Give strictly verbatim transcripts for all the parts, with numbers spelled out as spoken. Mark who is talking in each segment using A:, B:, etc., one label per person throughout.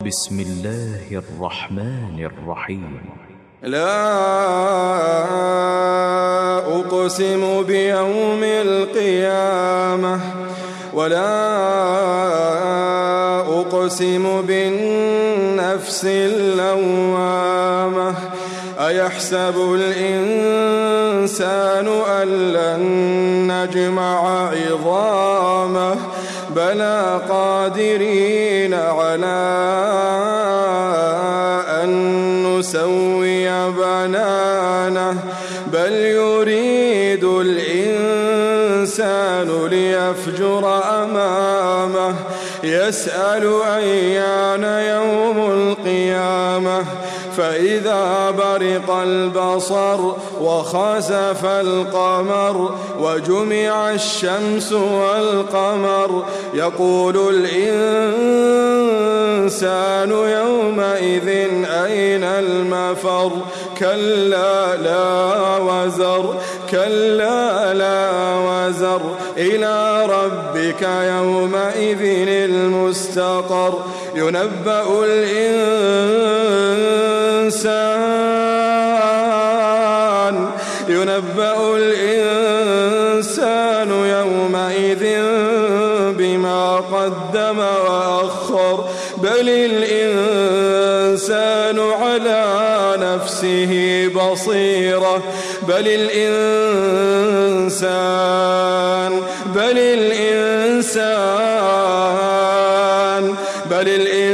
A: بسم الله الرحمن الرحيم.
B: لا أقسم بيوم القيامة ولا أقسم بالنفس اللوامة أيحسب الإنسان أن لن نجمع عظامه بلى قادرين على أن نسوي بنانه بل يريد الإنسان ليفجر أمامه يسأل أيان يوم القيامة فإذا برق البصر وخسف القمر وجمع الشمس والقمر يقول الإنسان يومئذ أين المفر كلا لا وزر كلا لا وزر إلى ربك يومئذ المستقر ينبأ الإنسان ينبأ الإنسان يومئذ بما قدم وأخر بل الإنسان على نفسه بصيرة بل الإنسان بل الإنسان بل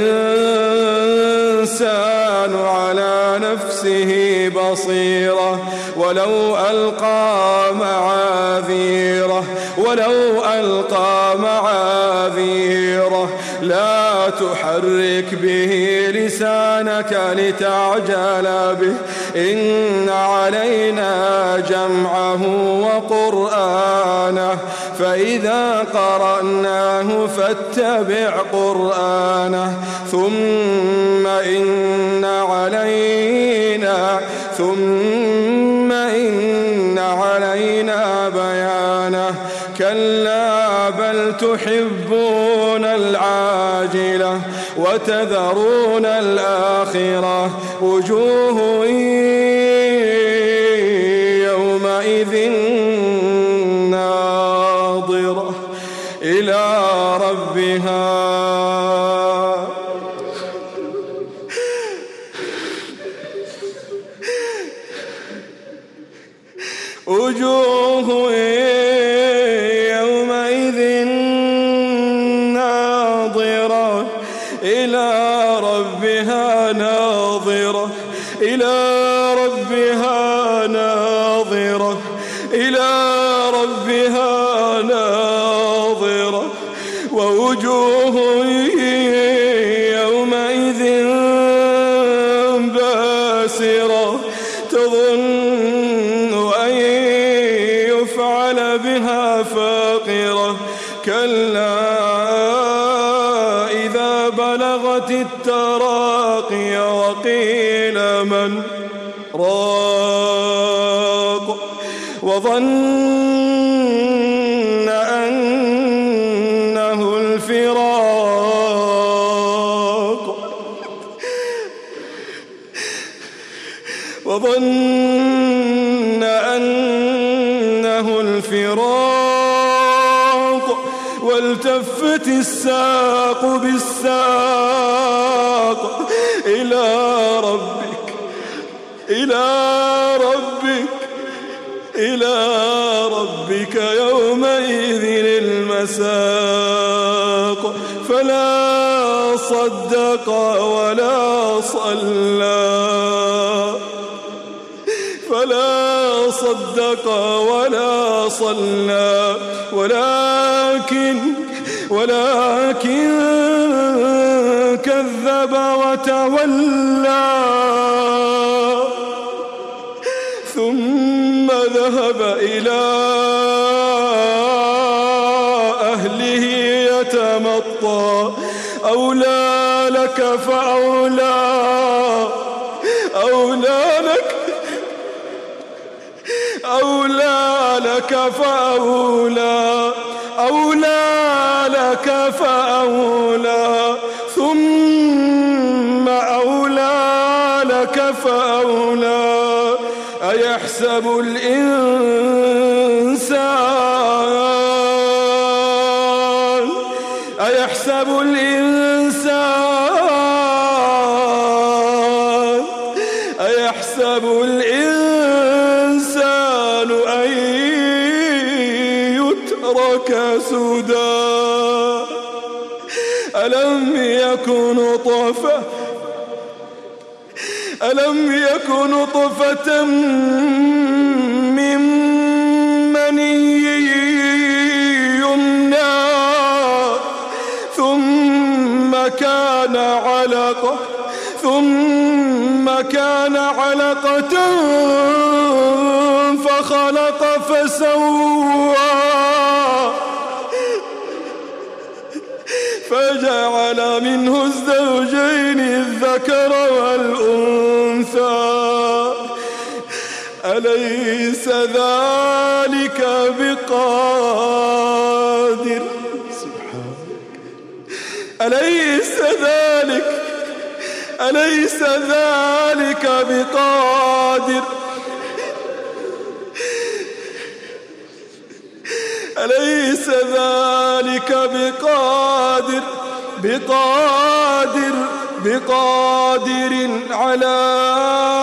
B: الإنسان على نفسه بصيرة ولو ألقى معاذيره ولو ألقى معاذيره لا تحرك به لسانك لتعجل به إن علينا جمعه وقرآنه فإذا قرأناه فاتبع قرآنه ثم إن علينا ثم إن علينا بيانه كلا بل تحبون العاجلة وتذرون الآخرة وجوه يومئذ ناظرة إلى ربها وجوه يومئذ ناظرة إلى ربها ناظرة إلى ربها ناظرة إلى ربها ناظرة ووجوه يومئذ باسرة تظن أن يفعل بها فاقرة كلا إذا بلغت التراقي وقيل من راق وظن أنه الفراق وظن أنه الفراق والتفت الساق بالساق إلى ربك إلى ربك إلى ربك يومئذ المساق فلا صدق ولا صلى فلا صدق ولا صلى ولكن ولكن كذب وتولى ثم ذهب إلى أهله يتمطى أولى لك فأولى أولى لك أولى لك فأولى أولى لك فأولى ثم فأولى أيحسب الإنسان أيحسب الإنسان أيحسب الإنسان أن يترك سدى ألم يكن نطفة ألم يكن نطفة من مني يمنى ثم كان علقة ثم كان علقة فخلق فسوى فجعل منه الزوجين الذكر والأنثى أليس ذلك بقادر أليس ذلك أليس ذلك بقادر أليس ذلك بقادر بقادر بقادر على